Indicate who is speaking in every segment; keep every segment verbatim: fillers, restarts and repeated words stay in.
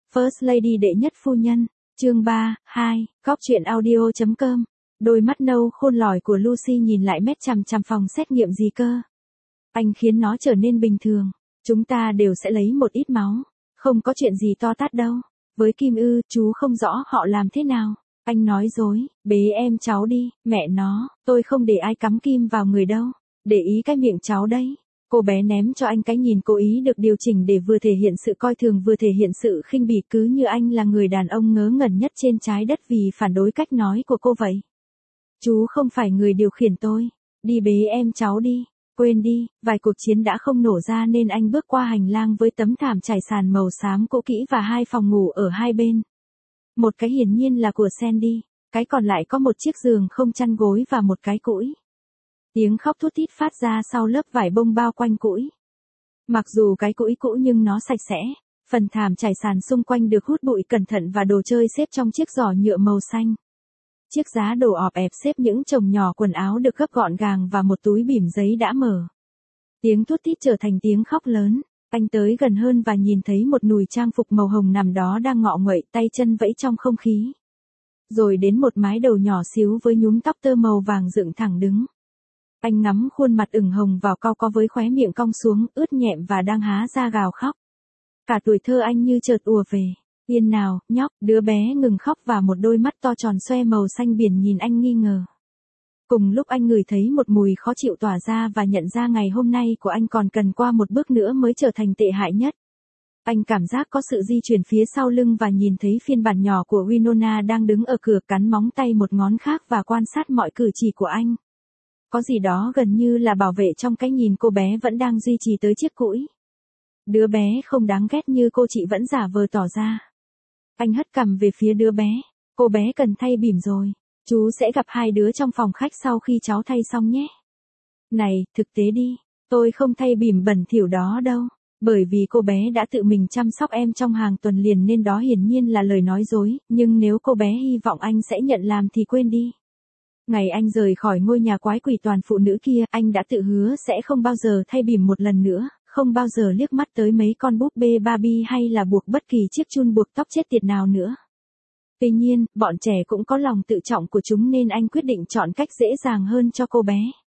Speaker 1: First Lady đệ nhất phu nhân, chương ba, hai, góc truyện audio.com. Đôi mắt nâu khôn lỏi của Lucy nhìn lại mét chằm chằm phòng xét nghiệm gì cơ. Anh khiến nó trở nên bình thường. Chúng ta đều sẽ lấy một ít máu. Không có chuyện gì to tát đâu. Với Kim ư, chú không rõ họ làm thế nào. Anh nói dối, bế em cháu đi, mẹ nó, tôi không để ai cắm kim vào người đâu. Để ý cái miệng cháu đấy. Cô bé ném cho anh cái nhìn cố ý được điều chỉnh để vừa thể hiện sự coi thường vừa thể hiện sự khinh bỉ, cứ như anh là người đàn ông ngớ ngẩn nhất trên trái đất vì phản đối cách nói của cô vậy. Chú không phải người điều khiển tôi. Đi bế em cháu đi. Quên đi, vài cuộc chiến đã không nổ ra nên anh bước qua hành lang với tấm thảm trải sàn màu xám cũ kỹ và hai phòng ngủ ở hai bên. Một cái hiển nhiên là của Sandy, cái còn lại có một chiếc giường không chăn gối và một cái cũi. Tiếng khóc thút thít phát ra sau lớp vải bông bao quanh cũi. Mặc dù cái cũi cũ nhưng nó sạch sẽ, phần thảm trải sàn xung quanh được hút bụi cẩn thận và đồ chơi xếp trong chiếc giỏ nhựa màu xanh. Chiếc giá đồ ọp ẹp xếp những chồng nhỏ quần áo được gấp gọn gàng và một túi bỉm giấy đã mở. Tiếng thút thít trở thành tiếng khóc lớn. Anh tới gần hơn và nhìn thấy một nùi trang phục màu hồng nằm đó đang ngọ nguậy, tay chân vẫy trong không khí. Rồi đến một mái đầu nhỏ xíu với nhúm tóc tơ màu vàng dựng thẳng đứng. Anh ngắm khuôn mặt ửng hồng vào cau có với khóe miệng cong xuống, ướt nhẹm và đang há ra gào khóc. Cả tuổi thơ anh như chợt ùa về. Yên nào, nhóc, đứa bé ngừng khóc và một đôi mắt to tròn xoe màu xanh biển nhìn anh nghi ngờ. Cùng lúc anh ngửi thấy một mùi khó chịu tỏa ra và nhận ra ngày hôm nay của anh còn cần qua một bước nữa mới trở thành tệ hại nhất. Anh cảm giác có sự di chuyển phía sau lưng và nhìn thấy phiên bản nhỏ của Winona đang đứng ở cửa cắn móng tay một ngón khác và quan sát mọi cử chỉ của anh. Có gì đó gần như là bảo vệ trong cái nhìn cô bé vẫn đang duy trì tới chiếc cũi. Đứa bé không đáng ghét như cô chị vẫn giả vờ tỏ ra. Anh hất cằm về phía đứa bé. Cô bé cần thay bỉm rồi. Chú sẽ gặp hai đứa trong phòng khách sau khi cháu thay xong nhé. Này, thực tế đi. Tôi không thay bỉm bẩn thỉu đó đâu. Bởi vì cô bé đã tự mình chăm sóc em trong hàng tuần liền nên đó hiển nhiên là lời nói dối. Nhưng nếu cô bé hy vọng anh sẽ nhận làm thì quên đi. Ngày anh rời khỏi ngôi nhà quái quỷ toàn phụ nữ kia, anh đã tự hứa sẽ không bao giờ thay bỉm một lần nữa. Không bao giờ liếc mắt tới mấy con búp bê Barbie hay là buộc bất kỳ chiếc chun buộc tóc chết tiệt nào nữa. Tuy nhiên, bọn trẻ cũng có lòng tự trọng của chúng nên anh quyết định chọn cách dễ dàng hơn cho cô bé.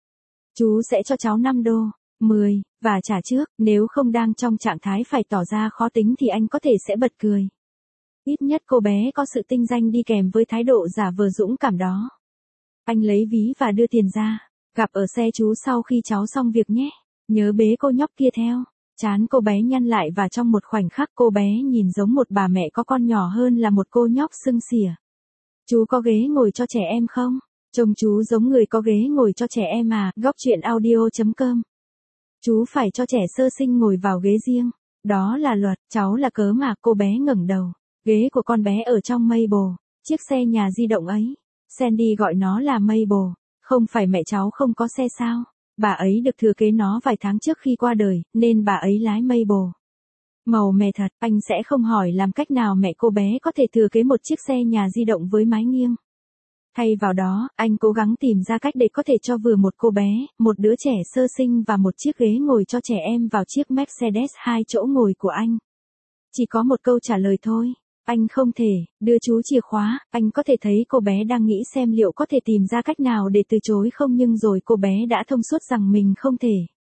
Speaker 1: Chú sẽ cho cháu năm đô, mười, và trả trước, nếu không đang trong trạng thái phải tỏ ra khó tính thì anh có thể sẽ bật cười. Ít nhất cô bé có sự tinh danh đi kèm với thái độ giả vờ dũng cảm đó. Anh lấy ví và đưa tiền ra, gặp ở xe chú sau khi cháu xong việc nhé. Nhớ bế cô nhóc kia theo. Trán cô bé nhăn lại và trong một khoảnh khắc cô bé nhìn giống một bà mẹ có con nhỏ hơn là một cô nhóc sưng xỉa. Chú có ghế ngồi cho trẻ em không? Trông chú giống người có ghế ngồi cho trẻ em à, góc truyện audio.com. Chú phải cho trẻ sơ sinh ngồi vào ghế riêng. Đó là luật, cháu là cớ mà. Cô bé ngẩng đầu. Ghế của con bé ở trong Mabel, chiếc xe nhà di động ấy. Sandy gọi nó là Mabel. Không phải mẹ cháu không có xe sao? Bà ấy được thừa kế nó vài tháng trước khi qua đời, nên bà ấy lái Mabel. Màu mè thật, anh sẽ không hỏi làm cách nào mẹ cô bé có thể thừa kế một chiếc xe nhà di động với mái nghiêng. Thay vào đó, anh cố gắng tìm ra cách để có thể cho vừa một cô bé, một đứa trẻ sơ sinh và một chiếc ghế ngồi cho trẻ em vào chiếc Mercedes hai chỗ ngồi của anh. Chỉ có một câu trả lời thôi. Anh không thể, đưa chú chìa khóa, anh có thể thấy cô bé đang nghĩ xem liệu có thể tìm ra cách nào để từ chối không nhưng rồi cô bé đã thông suốt rằng mình không thể.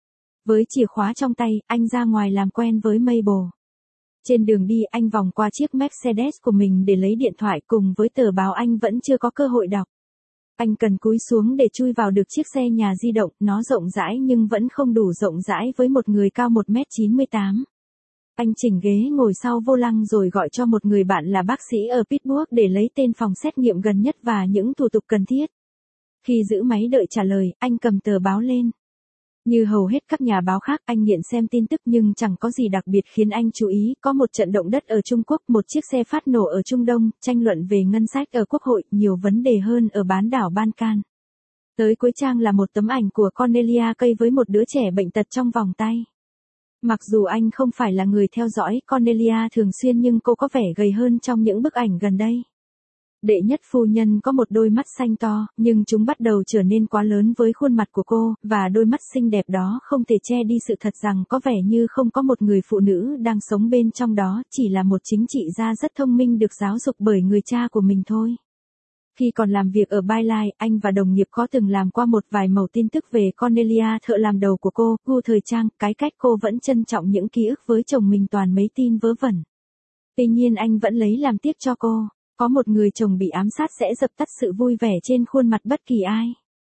Speaker 1: Với chìa khóa trong tay, anh ra ngoài làm quen với Mabel. Trên đường đi anh vòng qua chiếc Mercedes của mình để lấy điện thoại cùng với tờ báo anh vẫn chưa có cơ hội đọc. Anh cần cúi xuống để chui vào được chiếc xe nhà di động, nó rộng rãi nhưng vẫn không đủ rộng rãi với một người cao một mét chín mươi tám. Anh chỉnh ghế ngồi sau vô lăng rồi gọi cho một người bạn là bác sĩ ở Pittsburgh để lấy tên phòng xét nghiệm gần nhất và những thủ tục cần thiết. Khi giữ máy đợi trả lời, anh cầm tờ báo lên. Như hầu hết các nhà báo khác, anh nghiện xem tin tức nhưng chẳng có gì đặc biệt khiến anh chú ý. Có một trận động đất ở Trung Quốc, một chiếc xe phát nổ ở Trung Đông, tranh luận về ngân sách ở Quốc hội, nhiều vấn đề hơn ở bán đảo Balkan. Tới cuối trang là một tấm ảnh của Cornelia cây với một đứa trẻ bệnh tật trong vòng tay. Mặc dù anh không phải là người theo dõi Cornelia thường xuyên nhưng cô có vẻ gầy hơn trong những bức ảnh gần đây. Đệ nhất phu nhân có một đôi mắt xanh to, nhưng chúng bắt đầu trở nên quá lớn với khuôn mặt của cô, và đôi mắt xinh đẹp đó không thể che đi sự thật rằng có vẻ như không có một người phụ nữ đang sống bên trong đó, chỉ là một chính trị gia rất thông minh được giáo dục bởi người cha của mình thôi. Khi còn làm việc ở Byline, anh và đồng nghiệp có từng làm qua một vài mẩu tin tức về Cornelia, thợ làm đầu của cô, gu thời trang, cái cách cô vẫn trân trọng những ký ức với chồng mình toàn mấy tin vớ vẩn. Tuy nhiên anh vẫn lấy làm tiếc cho cô. Có một người chồng bị ám sát sẽ dập tắt sự vui vẻ trên khuôn mặt bất kỳ ai.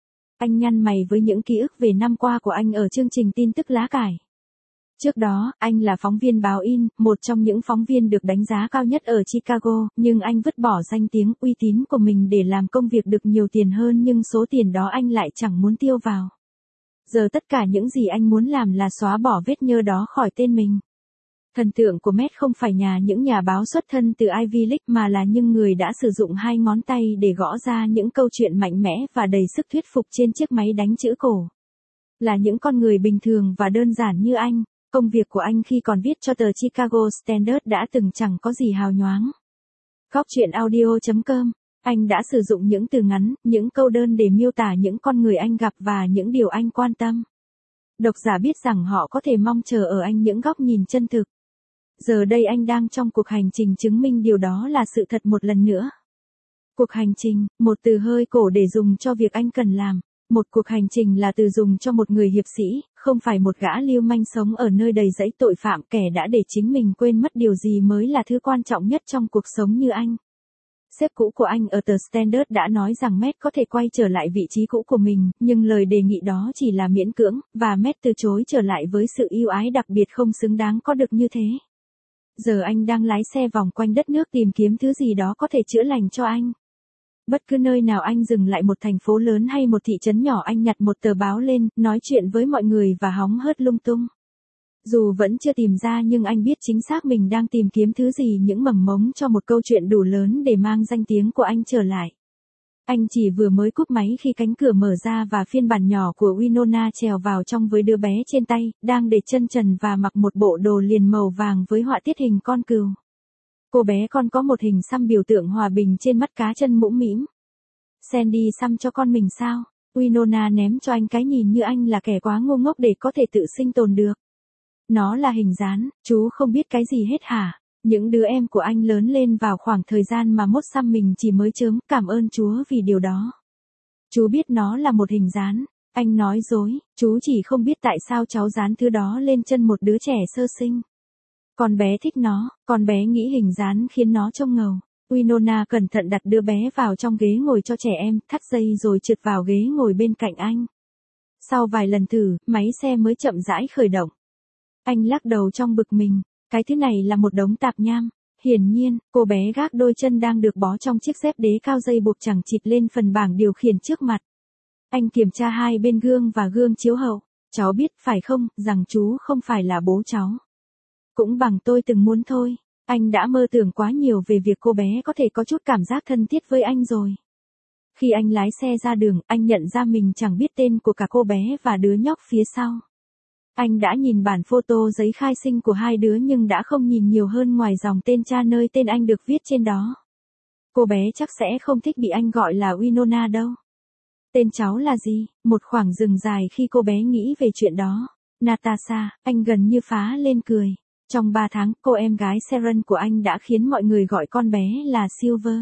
Speaker 1: Anh nhăn mày với những ký ức về năm qua của anh ở chương trình tin tức lá cải. Trước đó, anh là phóng viên báo in, một trong những phóng viên được đánh giá cao nhất ở Chicago, nhưng anh vứt bỏ danh tiếng, uy tín của mình để làm công việc được nhiều tiền hơn, nhưng số tiền đó anh lại chẳng muốn tiêu vào. Giờ tất cả những gì anh muốn làm là xóa bỏ vết nhơ đó khỏi tên mình. Thần tượng của Matt không phải nhà những nhà báo xuất thân từ Ivy League mà là những người đã sử dụng hai ngón tay để gõ ra những câu chuyện mạnh mẽ và đầy sức thuyết phục trên chiếc máy đánh chữ cổ. Là những con người bình thường và đơn giản như anh, công việc của anh khi còn viết cho tờ Chicago Standard đã từng chẳng có gì hào nhoáng. Góc truyện audio chấm com, anh đã sử dụng những từ ngắn, những câu đơn để miêu tả những con người anh gặp và những điều anh quan tâm. Độc giả biết rằng họ có thể mong chờ ở anh những góc nhìn chân thực. Giờ đây anh đang trong cuộc hành trình chứng minh điều đó là sự thật một lần nữa. Cuộc hành trình, một từ hơi cổ để dùng cho việc anh cần làm. Một cuộc hành trình là từ dùng cho một người hiệp sĩ, không phải một gã lưu manh sống ở nơi đầy rẫy tội phạm, kẻ đã để chính mình quên mất điều gì mới là thứ quan trọng nhất trong cuộc sống như anh. Sếp cũ của anh ở tờ Standard đã nói rằng Matt có thể quay trở lại vị trí cũ của mình, nhưng lời đề nghị đó chỉ là miễn cưỡng, và Matt từ chối trở lại với sự ưu ái đặc biệt không xứng đáng có được như thế. Giờ anh đang lái xe vòng quanh đất nước tìm kiếm thứ gì đó có thể chữa lành cho anh. Bất cứ nơi nào anh dừng lại, một thành phố lớn hay một thị trấn nhỏ, anh nhặt một tờ báo lên, nói chuyện với mọi người và hóng hớt lung tung. Dù vẫn chưa tìm ra nhưng anh biết chính xác mình đang tìm kiếm thứ gì, những mầm mống cho một câu chuyện đủ lớn để mang danh tiếng của anh trở lại. Anh chỉ vừa mới cúp máy khi cánh cửa mở ra và phiên bản nhỏ của Winona trèo vào trong với đứa bé trên tay, đang để chân trần và mặc một bộ đồ liền màu vàng với họa tiết hình con cừu. Cô bé con có một hình xăm biểu tượng hòa bình trên mắt cá chân mũm mĩm. Sandy xăm cho con mình sao? Winona ném cho anh cái nhìn như anh là kẻ quá ngu ngốc để có thể tự sinh tồn được. Nó là hình dán, chú không biết cái gì hết hả? Những đứa em của anh lớn lên vào khoảng thời gian mà mốt xăm mình chỉ mới chớm, cảm ơn Chúa vì điều đó. Chú biết nó là một hình dán. Anh nói dối, chú chỉ không biết tại sao cháu dán thứ đó lên chân một đứa trẻ sơ sinh. Con bé thích nó, con bé nghĩ hình dán khiến nó trông ngầu. Winona cẩn thận đặt đứa bé vào trong ghế ngồi cho trẻ em, thắt dây rồi trượt vào ghế ngồi bên cạnh anh. Sau vài lần thử, máy xe mới chậm rãi khởi động. Anh lắc đầu trong bực mình, cái thứ này là một đống tạp nham. Hiển nhiên, cô bé gác đôi chân đang được bó trong chiếc dép đế cao dây buộc chẳng chịt lên phần bảng điều khiển trước mặt. Anh kiểm tra hai bên gương và gương chiếu hậu. Cháu biết, phải không, rằng chú không phải là bố cháu. Cũng bằng tôi từng muốn thôi. Anh đã mơ tưởng quá nhiều về việc cô bé có thể có chút cảm giác thân thiết với anh rồi. Khi anh lái xe ra đường, anh nhận ra mình chẳng biết tên của cả cô bé và đứa nhóc phía sau. Anh đã nhìn bản photo giấy khai sinh của hai đứa nhưng đã không nhìn nhiều hơn ngoài dòng tên cha nơi tên anh được viết trên đó. Cô bé chắc sẽ không thích bị anh gọi là Winona đâu. Tên cháu là gì? Một khoảng dừng dài khi cô bé nghĩ về chuyện đó. Natasha, anh gần như phá lên cười. Trong ba tháng, cô em gái Sharon của anh đã khiến mọi người gọi con bé là Silver.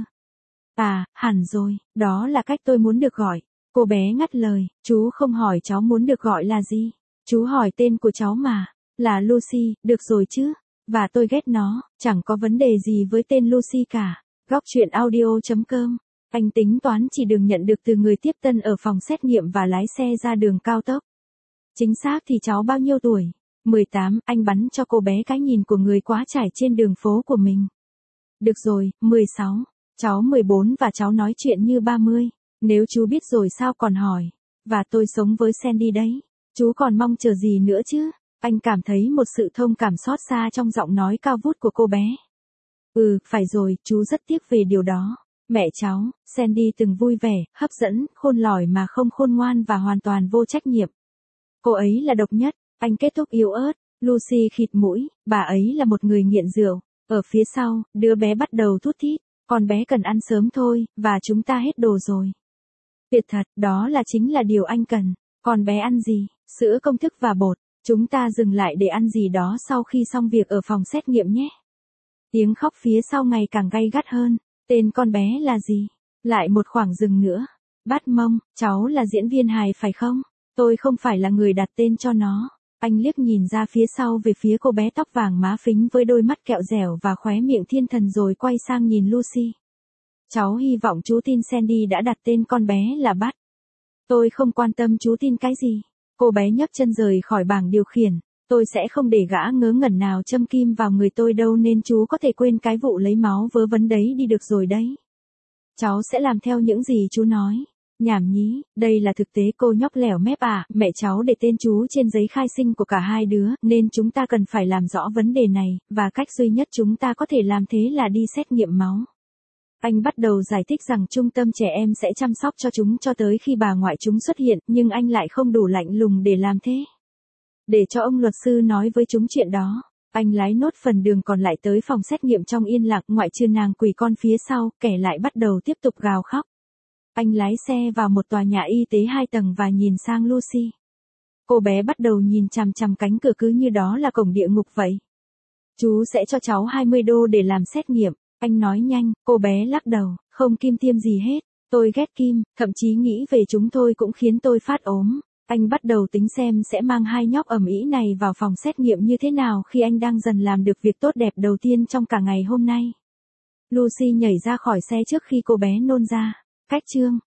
Speaker 1: À, hẳn rồi, đó là cách tôi muốn được gọi. Cô bé ngắt lời, chú không hỏi cháu muốn được gọi là gì. Chú hỏi tên của cháu mà, là Lucy, được rồi chứ. Và tôi ghét nó, chẳng có vấn đề gì với tên Lucy cả. Góc truyện audio chấm com. Anh tính toán chỉ đường nhận được từ người tiếp tân ở phòng xét nghiệm và lái xe ra đường cao tốc. Chính xác thì cháu bao nhiêu tuổi? mười tám, anh bắn cho cô bé cái nhìn của người quá trải trên đường phố của mình. Được rồi, mười sáu, cháu mười bốn và cháu nói chuyện như ba mươi. Nếu chú biết rồi sao còn hỏi. Và tôi sống với Sandy đấy. Chú còn mong chờ gì nữa chứ? Anh cảm thấy một sự thông cảm xót xa trong giọng nói cao vút của cô bé. Ừ, phải rồi, chú rất tiếc về điều đó. Mẹ cháu, Sandy từng vui vẻ, hấp dẫn, khôn lỏi mà không khôn ngoan và hoàn toàn vô trách nhiệm. Cô ấy là độc nhất. Anh kết thúc yếu ớt. Lucy khịt mũi, bà ấy là một người nghiện rượu. Ở phía sau, đứa bé bắt đầu thút thít. Con bé cần ăn sớm thôi, và chúng ta hết đồ rồi. Tuyệt thật, đó là chính là điều anh cần. Con bé ăn gì? Sữa công thức và bột. Chúng ta dừng lại để ăn gì đó sau khi xong việc ở phòng xét nghiệm nhé. Tiếng khóc phía sau ngày càng gay gắt hơn. Tên con bé là gì? Lại một khoảng dừng nữa. Bát Mông, cháu là diễn viên hài phải không? Tôi không phải là người đặt tên cho nó. Anh liếc nhìn ra phía sau về phía cô bé tóc vàng má phính với đôi mắt kẹo dẻo và khóe miệng thiên thần rồi quay sang nhìn Lucy. Cháu hy vọng chú tin Sandy đã đặt tên con bé là Bát. Tôi không quan tâm chú tin cái gì. Cô bé nhấc chân rời khỏi bảng điều khiển. Tôi sẽ không để gã ngớ ngẩn nào châm kim vào người tôi đâu nên chú có thể quên cái vụ lấy máu vớ vẩn đấy đi được rồi đấy. Cháu sẽ làm theo những gì chú nói. Nhảm nhí, đây là thực tế cô nhóc lẻo mép à, mẹ cháu để tên chú trên giấy khai sinh của cả hai đứa, nên chúng ta cần phải làm rõ vấn đề này, và cách duy nhất chúng ta có thể làm thế là đi xét nghiệm máu. Anh bắt đầu giải thích rằng trung tâm trẻ em sẽ chăm sóc cho chúng cho tới khi bà ngoại chúng xuất hiện, nhưng anh lại không đủ lạnh lùng để làm thế. Để cho ông luật sư nói với chúng chuyện đó. Anh lái nốt phần đường còn lại tới phòng xét nghiệm trong yên lặng, ngoại trừ nàng quỷ con phía sau, kẻ lại bắt đầu tiếp tục gào khóc. Anh lái xe vào một tòa nhà y tế hai tầng và nhìn sang Lucy. Cô bé bắt đầu nhìn chằm chằm cánh cửa cứ như đó là cổng địa ngục vậy. Chú sẽ cho cháu hai mươi đô để làm xét nghiệm. Anh nói nhanh, cô bé lắc đầu, không kim tiêm gì hết. Tôi ghét kim, thậm chí nghĩ về chúng thôi cũng khiến tôi phát ốm. Anh bắt đầu tính xem sẽ mang hai nhóc ầm ĩ này vào phòng xét nghiệm như thế nào khi anh đang dần làm được việc tốt đẹp đầu tiên trong cả ngày hôm nay. Lucy nhảy ra khỏi xe trước khi cô bé nôn ra. Cách chương